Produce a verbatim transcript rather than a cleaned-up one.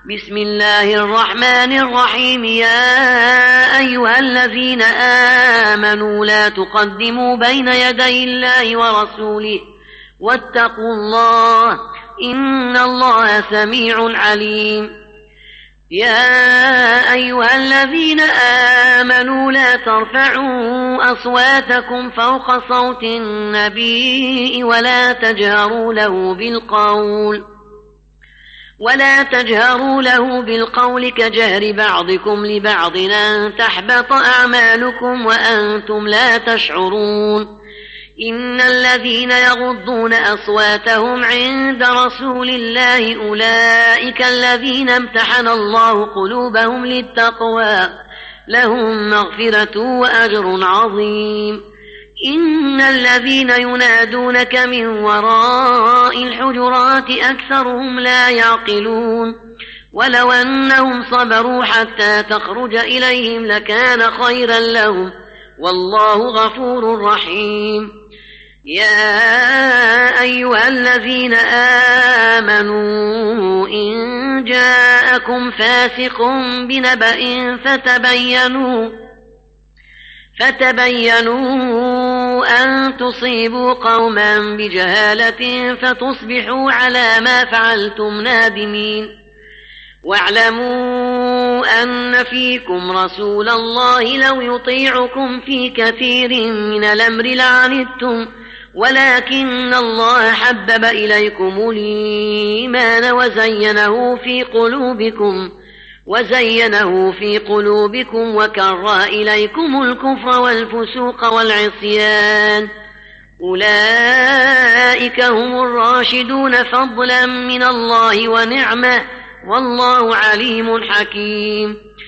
بسم الله الرحمن الرحيم. يا أيها الذين آمنوا لا تقدموا بين يدي الله ورسوله واتقوا الله إن الله سميع عليم. يا أيها الذين آمنوا لا ترفعوا أصواتكم فوق صوت النبي ولا تجهروا له بالقول ولا تجهروا له بالقول كجهر بعضكم لبعض أن تحبط أعمالكم وأنتم لا تشعرون. إن الذين يغضون أصواتهم عند رسول الله أولئك الذين امتحن الله قلوبهم للتقوى لهم مغفرة وأجر عظيم. إن الذين ينادونك من وراء الحجرات أكثرهم لا يعقلون. ولو أنهم صبروا حتى تخرج إليهم لكان خيرا لهم والله غفور رحيم. يا أيها الذين آمنوا إن جاءكم فاسق بنبأ فتبينوا فتبينوا أن تصيبوا قوما بجهالة فتصبحوا على ما فعلتم نادمين. واعلموا أن فيكم رسول الله لو يطيعكم في كثير من الأمر لعنتم ولكن الله حبب إليكم الإيمان وزينه في قلوبكم وزينه في قلوبكم وكره إليكم الكفر والفسوق والعصيان أولئك هم الراشدون فضلا من الله ونعمة والله عليم حكيم.